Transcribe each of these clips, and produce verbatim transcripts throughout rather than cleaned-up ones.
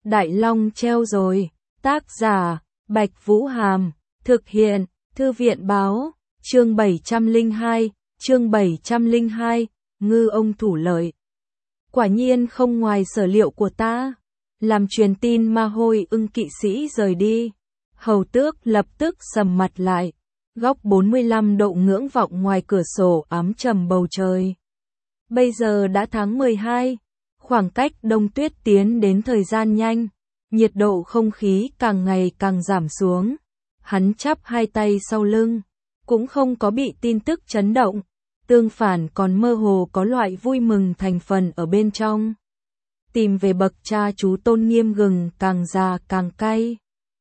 Đại Long treo rồi. Tác giả, Bạch Vũ Hàm. Thực hiện, Thư viện báo. Chương bảy trăm lẻ hai, chương bảy trăm lẻ hai, ngư ông thủ lợi. Quả nhiên không ngoài sở liệu của ta. Làm truyền tin Ma Hôi Ưng kỵ sĩ rời đi. Hầu Tước lập tức sầm mặt lại. Góc bốn mươi lăm độ ngưỡng vọng ngoài cửa sổ ám trầm bầu trời. Bây giờ đã tháng mười hai. Khoảng cách đông tuyết tiến đến thời gian nhanh. Nhiệt độ không khí càng ngày càng giảm xuống. Hắn chắp hai tay sau lưng. Cũng không có bị tin tức chấn động. Tương phản còn mơ hồ có loại vui mừng thành phần ở bên trong. Tìm về bậc cha chú tôn nghiêm gừng càng già càng cay.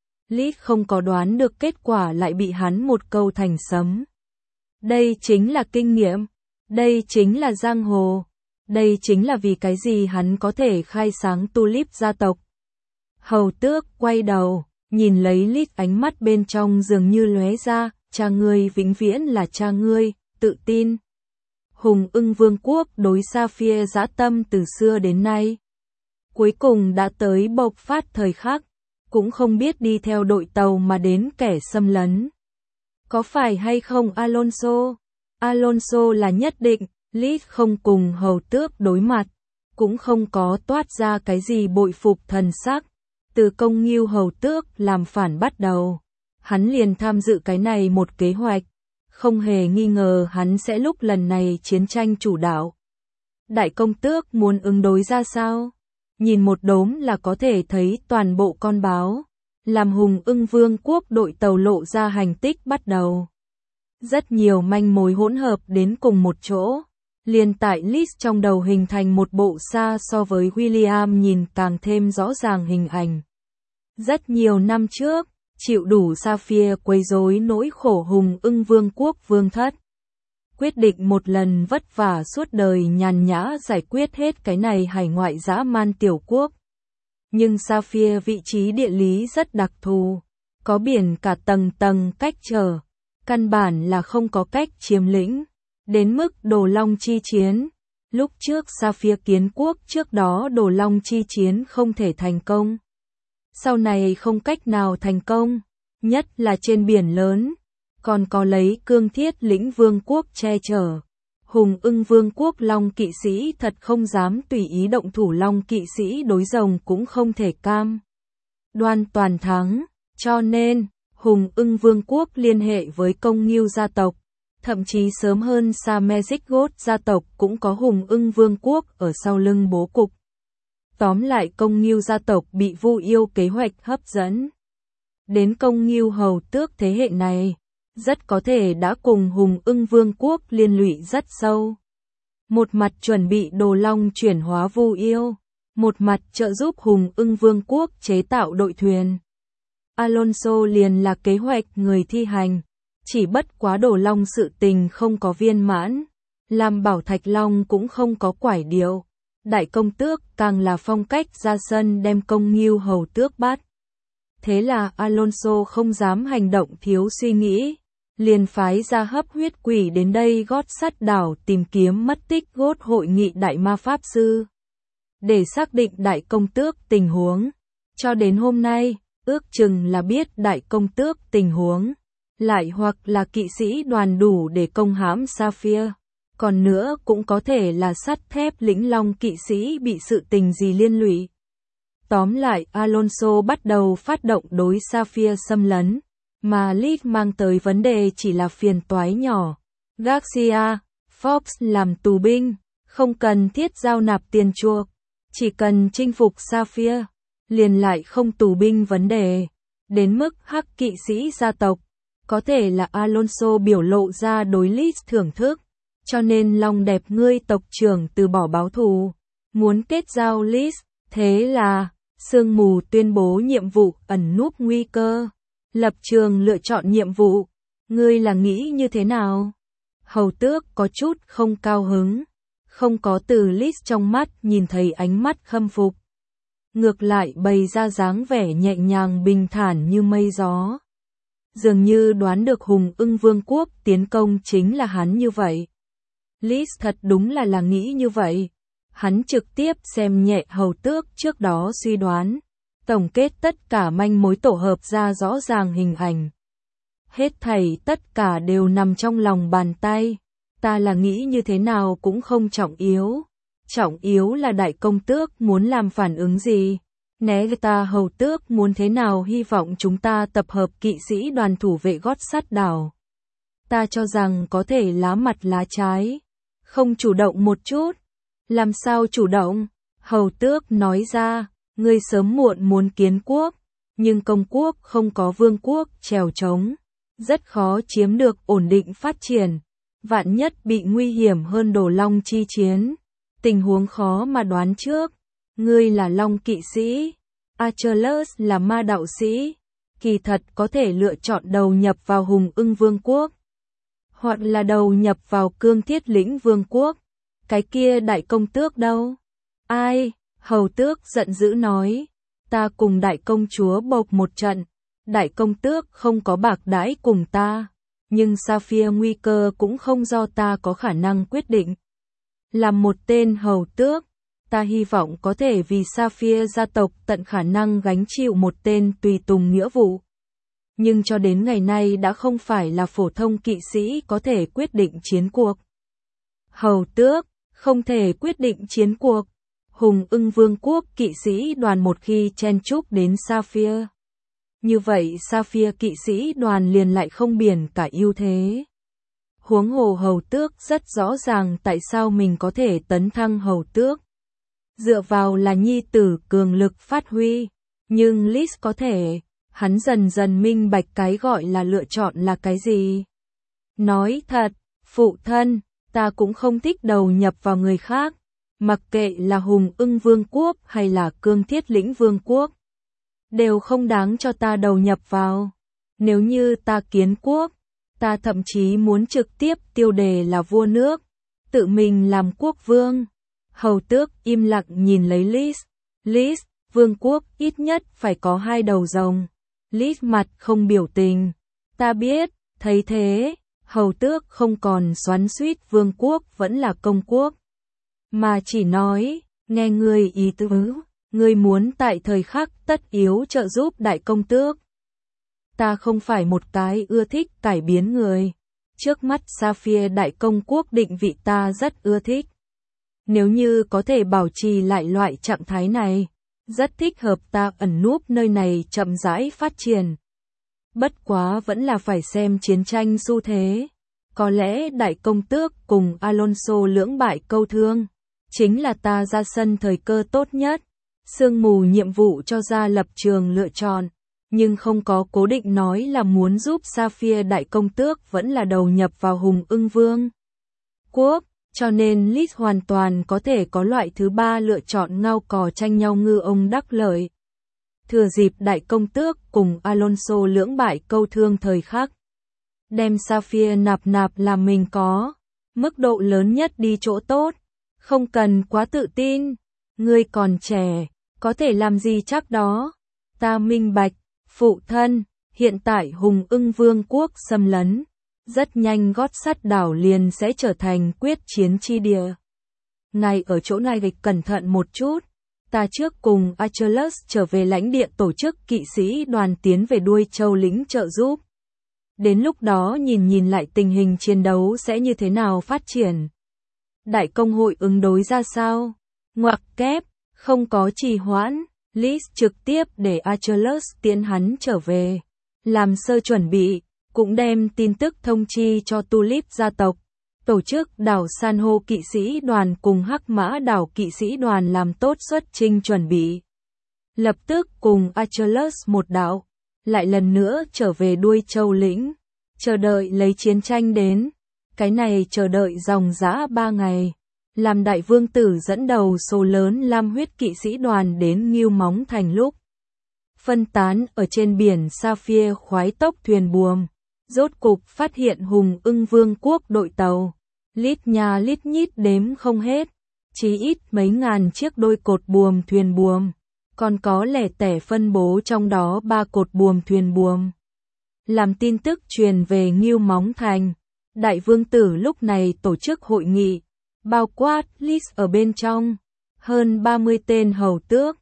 Lít không có đoán được kết quả lại bị hắn một câu thành sấm. Đây chính là kinh nghiệm. Đây chính là giang hồ. Đây chính là vì cái gì hắn có thể khai sáng Tulip gia tộc. Hầu Tước quay đầu, nhìn lấy Lít, ánh mắt bên trong dường như lóe ra, cha ngươi vĩnh viễn là cha ngươi, tự tin. Hùng Ưng Vương quốc đối Sapphire dã tâm từ xưa đến nay. Cuối cùng đã tới bộc phát thời khắc, cũng không biết đi theo đội tàu mà đến kẻ xâm lấn. Có phải hay không Alonso? Alonso là nhất định. Lít không cùng Hầu Tước đối mặt, cũng không có toát ra cái gì bội phục thần sắc. Từ công nghiêu Hầu Tước làm phản bắt đầu, hắn liền tham dự cái này một kế hoạch, không hề nghi ngờ hắn sẽ lúc lần này chiến tranh chủ đạo. Đại công tước muốn ứng đối ra sao? Nhìn một đốm là có thể thấy toàn bộ con báo, làm Hùng Ưng Vương quốc đội tàu lộ ra hành tích bắt đầu. Rất nhiều manh mối hỗn hợp đến cùng một chỗ. Liền tại Liz trong đầu hình thành một bộ xa so với William nhìn càng thêm rõ ràng hình ảnh. Rất nhiều năm trước, chịu đủ Sapphire quấy rối nỗi khổ Hùng Ưng Vương quốc vương thất. Quyết định một lần vất vả suốt đời nhàn nhã giải quyết hết cái này hải ngoại dã man tiểu quốc. Nhưng Sapphire vị trí địa lý rất đặc thù, có biển cả tầng tầng cách trở, căn bản là không có cách chiếm lĩnh. Đến mức Đồ Long chi chiến, lúc trước Sapphire kiến quốc trước đó Đồ Long chi chiến không thể thành công. Sau này không cách nào thành công, nhất là trên biển lớn, còn có lấy Cương Thiết lĩnh vương quốc che chở. Hùng Ưng Vương quốc Long kỵ sĩ thật không dám tùy ý động thủ, Long kỵ sĩ đối rồng cũng không thể cam đoan toàn thắng, cho nên Hùng Ưng Vương quốc liên hệ với công nghiêu gia tộc. Thậm chí sớm hơn xa Magic God gia tộc cũng có Hùng Ưng Vương quốc ở sau lưng bố cục. Tóm lại công nghiêu gia tộc bị Vu Yêu kế hoạch hấp dẫn. Đến công nghiêu Hầu Tước thế hệ này, rất có thể đã cùng Hùng Ưng Vương quốc liên lụy rất sâu. Một mặt chuẩn bị Đồ Long chuyển hóa Vu Yêu, một mặt trợ giúp Hùng Ưng Vương quốc chế tạo đội thuyền. Alonso liền là kế hoạch người thi hành. Chỉ bất quá Đồ Long sự tình không có viên mãn, làm Bảo Thạch Long cũng không có quải điệu. Đại công tước càng là phong cách ra sân đem công nghiêu Hầu Tước bắt. Thế là Alonso không dám hành động thiếu suy nghĩ, liền phái ra hấp huyết quỷ đến đây gót sắt đảo tìm kiếm mất tích gót hội nghị đại ma pháp sư. Để xác định đại công tước tình huống, cho đến hôm nay, ước chừng là biết đại công tước tình huống. Lại hoặc là kỵ sĩ đoàn đủ để công hãm Sapphire, còn nữa cũng có thể là sắt thép lĩnh Long kỵ sĩ bị sự tình gì liên lụy. Tóm lại Alonso bắt đầu phát động đối Sapphire xâm lấn, mà Liz mang tới vấn đề chỉ là phiền toái nhỏ. Garcia, Fox làm tù binh, không cần thiết giao nạp tiền chuộc, chỉ cần chinh phục Sapphire, liền lại không tù binh vấn đề. Đến mức hắc kỵ sĩ gia tộc, có thể là Alonso biểu lộ ra đối Liz thưởng thức, cho nên Long đẹp ngươi tộc trưởng từ bỏ báo thù, muốn kết giao Liz, thế là sương mù tuyên bố nhiệm vụ ẩn núp nguy cơ, lập trường lựa chọn nhiệm vụ, ngươi là nghĩ như thế nào? Hầu Tước có chút không cao hứng, không có từ Liz trong mắt nhìn thấy ánh mắt khâm phục, ngược lại bày ra dáng vẻ nhẹ nhàng bình thản như mây gió. Dường như đoán được Hùng Ưng Vương quốc tiến công chính là hắn như vậy. Liz thật đúng là là nghĩ như vậy. Hắn trực tiếp xem nhẹ Hầu Tước trước đó suy đoán. tổng kết tất cả manh mối tổ hợp ra rõ ràng hình ảnh. Hết thảy tất cả đều nằm trong lòng bàn tay, ta là nghĩ như thế nào cũng không trọng yếu. Trọng yếu là đại công tước muốn làm phản ứng gì. Né ta hầu tước muốn thế nào, hy vọng chúng ta tập hợp kỵ sĩ đoàn thủ vệ gót sắt đảo. Ta cho rằng có thể lá mặt lá trái. Không chủ động một chút. Làm sao chủ động? Hầu tước nói ra, ngươi sớm muộn muốn kiến quốc, nhưng công quốc không có vương quốc trèo trống. Rất khó chiếm được ổn định phát triển. Vạn nhất bị nguy hiểm hơn Đồ Long chi chiến. Tình huống khó mà đoán trước. Ngươi là Long kỵ sĩ, Achilles là ma đạo sĩ, kỳ thật có thể lựa chọn đầu nhập vào Hùng Ưng Vương quốc, hoặc là đầu nhập vào Cương Thiết Lĩnh Vương quốc. Cái kia đại công tước đâu? Ai? Hầu tước giận dữ nói, ta cùng đại công chúa bộc một trận, đại công tước không có bạc đãi cùng ta, nhưng Sapphire nguy cơ cũng không do ta có khả năng quyết định. Làm một tên hầu tước, ta hy vọng có thể vì Sapphire gia tộc tận khả năng gánh chịu một tên tùy tùng nghĩa vụ. Nhưng cho đến ngày nay đã không phải là phổ thông kỵ sĩ có thể quyết định chiến cuộc. Hầu tước, không thể quyết định chiến cuộc. Hùng Ưng Vương quốc kỵ sĩ đoàn một khi chen chúc đến Sapphire. Như vậy Sapphire kỵ sĩ đoàn liền lại không biển cả ưu thế. Huống hồ hầu tước rất rõ ràng tại sao mình có thể tấn thăng hầu tước. Dựa vào là nhi tử cường lực phát huy. Nhưng Liz có thể, hắn dần dần minh bạch cái gọi là lựa chọn là cái gì. Nói thật, phụ thân, ta cũng không thích đầu nhập vào người khác. Mặc kệ là Hùng Ưng Vương quốc hay là Cương Thiết Lĩnh Vương quốc. Đều không đáng cho ta đầu nhập vào. Nếu như ta kiến quốc, ta thậm chí muốn trực tiếp tiêu đề là vua nước, tự mình làm quốc vương. Hầu tước im lặng nhìn lấy Liz. Liz, vương quốc ít nhất phải có hai đầu rồng. Liz mặt không biểu tình. Ta biết, thấy thế, hầu tước không còn xoắn xuýt vương quốc vẫn là công quốc. Mà chỉ nói, nghe ngươi ý tứ, ngươi muốn tại thời khắc tất yếu trợ giúp đại công tước. Ta không phải một cái ưa thích cải biến người. Trước mắt Sapphire đại công quốc định vị ta rất ưa thích. Nếu như có thể bảo trì lại loại trạng thái này, rất thích hợp ta ẩn núp nơi này chậm rãi phát triển. Bất quá vẫn là phải xem chiến tranh xu thế. Có lẽ đại công tước cùng Alonso lưỡng bại câu thương, chính là ta ra sân thời cơ tốt nhất. Sương mù nhiệm vụ cho ra lập trường lựa chọn, nhưng không có cố định nói là muốn giúp Sapphire đại công tước vẫn là đầu nhập vào Hùng Ưng Vương quốc, cho nên Liz hoàn toàn có thể có loại thứ ba lựa chọn ngao cò tranh nhau ngư ông đắc lợi. Thừa dịp đại công tước cùng Alonso lưỡng bại câu thương thời khắc, đem Sapphire nạp nạp làm mình có mức độ lớn nhất đi chỗ tốt, không cần quá tự tin, ngươi còn trẻ, có thể làm gì chắc đó. Ta minh bạch, phụ thân, hiện tại Hùng Ưng Vương quốc xâm lấn, rất nhanh gót sắt đảo liền sẽ trở thành quyết chiến chi địa. Ngài ở chỗ này gạch cẩn thận một chút, ta trước cùng Achilles trở về lãnh địa tổ chức kỵ sĩ đoàn tiến về đuôi châu lĩnh trợ giúp. Đến lúc đó nhìn nhìn lại tình hình chiến đấu sẽ như thế nào phát triển. Đại công hội ứng đối ra sao? Ngoặc kép, không có trì hoãn, Liz trực tiếp để Achilles tiến hắn trở về. Làm sơ chuẩn bị, cũng đem tin tức thông chi cho Tulip gia tộc. Tổ chức đảo San hô kỵ sĩ đoàn cùng Hắc Mã đảo kỵ sĩ đoàn làm tốt xuất chinh chuẩn bị. Lập tức cùng Achilles một đạo, lại lần nữa trở về đuôi châu lĩnh, chờ đợi lấy chiến tranh đến. Cái này chờ đợi dòng dã ba ngày. Làm đại vương tử dẫn đầu số lớn lam huyết kỵ sĩ đoàn đến Ngưu Móng Thành lúc phân tán ở trên biển Sapphire khoái tốc thuyền buồm, rốt cục phát hiện Hùng Ưng Vương quốc đội tàu, lít nhà lít nhít đếm không hết, chí ít mấy ngàn chiếc đôi cột buồm thuyền buồm, còn có lẻ tẻ phân bố trong đó ba cột buồm thuyền buồm. Làm tin tức truyền về Ngưu Móng Thành, đại vương tử lúc này tổ chức hội nghị, bao quát Liz ở bên trong, hơn ba mươi tên hầu tước,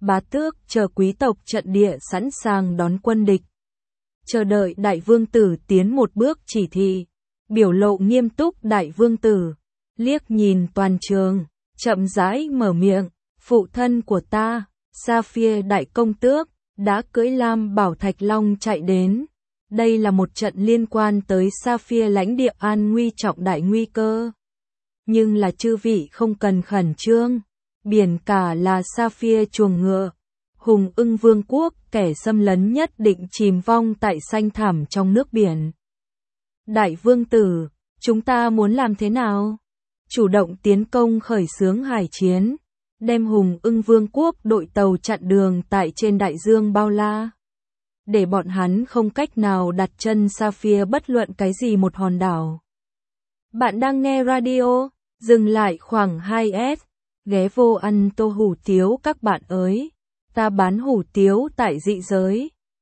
bá tước chờ quý tộc trận địa sẵn sàng đón quân địch. Chờ đợi đại vương tử tiến một bước chỉ thị, biểu lộ nghiêm túc đại vương tử, liếc nhìn toàn trường, chậm rãi mở miệng, phụ thân của ta, Sapphire đại công tước, đã cưỡi lam bảo thạch long chạy đến. Đây là một trận liên quan tới Sapphire lãnh địa an nguy trọng đại nguy cơ. Nhưng là chư vị không cần khẩn trương, biển cả là Sapphire chuồng ngựa. Hùng ưng vương quốc kẻ xâm lấn nhất định chìm vong tại xanh thẳm trong nước biển. Đại vương tử, chúng ta muốn làm thế nào? Chủ động tiến công khởi xướng hải chiến, đem Hùng ưng vương quốc đội tàu chặn đường tại trên đại dương bao la. Để bọn hắn không cách nào đặt chân Sapphire bất luận cái gì một hòn đảo. Bạn đang nghe radio, dừng lại khoảng hai S, ghé vô ăn tô hủ tiếu các bạn ơi. Ta bán hủ tiếu tại dị giới.